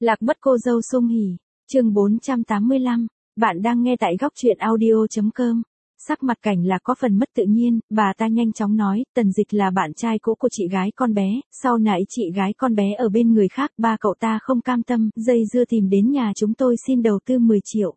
Lạc mất cô dâu sung hỉ, chương 485, bạn đang nghe tại góc truyện audio.com. Sắc mặt Cảnh Lạc có phần mất tự nhiên, bà ta nhanh chóng nói, Tần Dịch là bạn trai cũ của chị gái con bé, sau nãy chị gái con bé ở bên người khác, ba cậu ta không cam tâm, dây dưa tìm đến nhà chúng tôi xin đầu tư 10 triệu.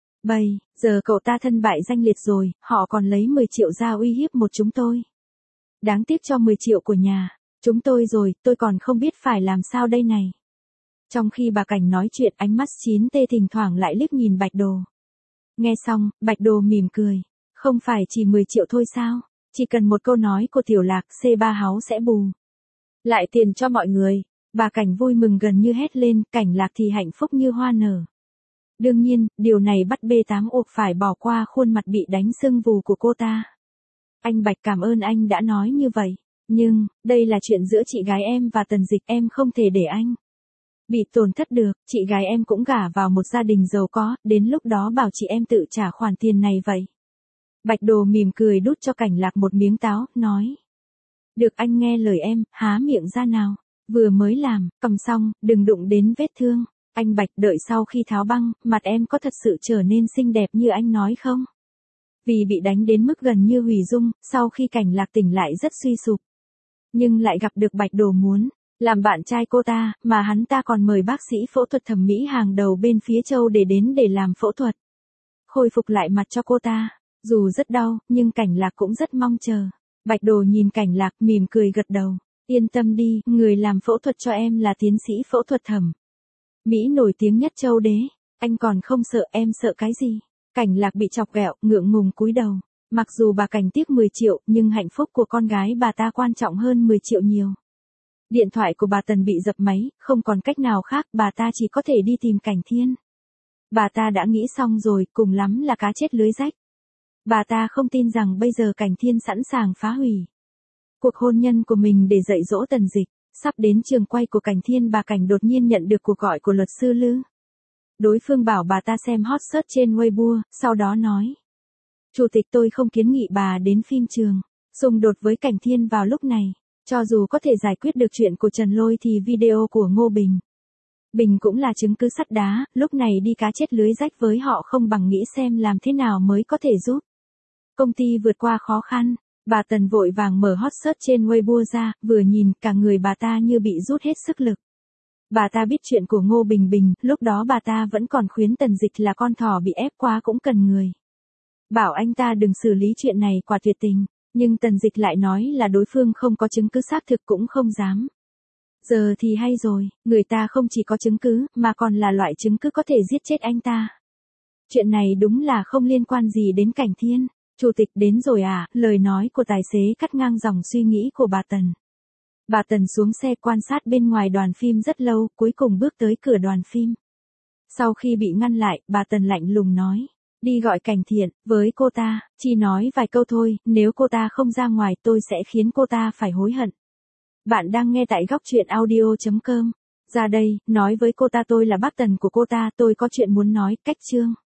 Giờ cậu ta thân bại danh liệt rồi, họ còn lấy 10 triệu ra uy hiếp một chúng tôi. Đáng tiếc cho 10 triệu của nhà chúng tôi rồi, tôi còn không biết phải làm sao đây này. Trong khi bà Cảnh nói chuyện, ánh mắt chín tê thỉnh thoảng lại liếc nhìn Bạch Đồ. Nghe xong, Bạch Đồ mỉm cười. Không phải chỉ 10 triệu thôi sao? Chỉ cần một câu nói của Tiểu Lạc, C3 House sẽ bù lại tiền cho mọi người. Bà Cảnh vui mừng gần như hét lên, Cảnh Lạc thì hạnh phúc như hoa nở. Đương nhiên, điều này bắt B8 ộp phải bỏ qua khuôn mặt bị đánh sưng vù của cô ta. Anh Bạch cảm ơn anh đã nói như vậy. Nhưng, đây là chuyện giữa chị gái em và Tần Dịch, em không thể để anh bị tổn thất được. Chị gái em cũng gả vào một gia đình giàu có, đến lúc đó bảo chị em tự trả khoản tiền này vậy. Bạch Đồ mỉm cười đút cho Cảnh Lạc một miếng táo, nói. Được, anh nghe lời em, há miệng ra nào. Vừa mới làm, cầm xong, đừng đụng đến vết thương. Anh Bạch, đợi sau khi tháo băng, mặt em có thật sự trở nên xinh đẹp như anh nói không? Vì bị đánh đến mức gần như hủy dung, sau khi Cảnh Lạc tỉnh lại rất suy sụp. Nhưng lại gặp được Bạch Đồ muốn làm bạn trai cô ta, mà hắn ta còn mời bác sĩ phẫu thuật thẩm mỹ hàng đầu bên phía Châu để đến để làm phẫu thuật khôi phục lại mặt cho cô ta. Dù rất đau, nhưng Cảnh Lạc cũng rất mong chờ. Bạch Đồ nhìn Cảnh Lạc mỉm cười gật đầu. Yên tâm đi, người làm phẫu thuật cho em là tiến sĩ phẫu thuật thẩm mỹ nổi tiếng nhất Châu đế. Anh còn không sợ, em sợ cái gì? Cảnh Lạc bị chọc ghẹo, ngượng ngùng cúi đầu. Mặc dù bà Cảnh tiếc 10 triệu, nhưng hạnh phúc của con gái bà ta quan trọng hơn 10 triệu nhiều. Điện thoại của bà Tần bị dập máy, không còn cách nào khác, bà ta chỉ có thể đi tìm Cảnh Thiên. Bà ta đã nghĩ xong rồi, cùng lắm là cá chết lưới rách. Bà ta không tin rằng bây giờ Cảnh Thiên sẵn sàng phá hủy cuộc hôn nhân của mình để dạy dỗ Tần Dịch. Sắp đến trường quay của Cảnh Thiên, bà Cảnh đột nhiên nhận được cuộc gọi của luật sư Lư. Đối phương bảo bà ta xem hot search trên Weibo, sau đó nói. Chủ tịch, tôi không kiến nghị bà đến phim trường xung đột với Cảnh Thiên vào lúc này. Cho dù có thể giải quyết được chuyện của Trần Lôi thì video của Ngô Bình cũng là chứng cứ sắt đá, lúc này đi cá chết lưới rách với họ không bằng nghĩ xem làm thế nào mới có thể giúp công ty vượt qua khó khăn. Bà Tần vội vàng mở hot search trên Weibo ra, vừa nhìn cả người bà ta như bị rút hết sức lực. Bà ta biết chuyện của Ngô Bình, lúc đó bà ta vẫn còn khuyến Tần Dịch là con thỏ bị ép quá cũng cần người bảo anh ta đừng xử lý chuyện này, quả tuyệt tình. Nhưng Tần Dịch lại nói là đối phương không có chứng cứ xác thực cũng không dám. Giờ thì hay rồi, người ta không chỉ có chứng cứ, mà còn là loại chứng cứ có thể giết chết anh ta. Chuyện này đúng là không liên quan gì đến Cảnh Thiên. Chủ tịch đến rồi à? Lời nói của tài xế cắt ngang dòng suy nghĩ của bà Tần. Bà Tần xuống xe quan sát bên ngoài đoàn phim rất lâu, cuối cùng bước tới cửa đoàn phim. Sau khi bị ngăn lại, bà Tần lạnh lùng nói. Đi gọi Cảnh Thiện, với cô ta, chỉ nói vài câu thôi, nếu cô ta không ra ngoài tôi sẽ khiến cô ta phải hối hận. Bạn đang nghe tại góc truyện audio.com. Ra đây, nói với cô ta tôi là bác Tần của cô ta, tôi có chuyện muốn nói, cách chương.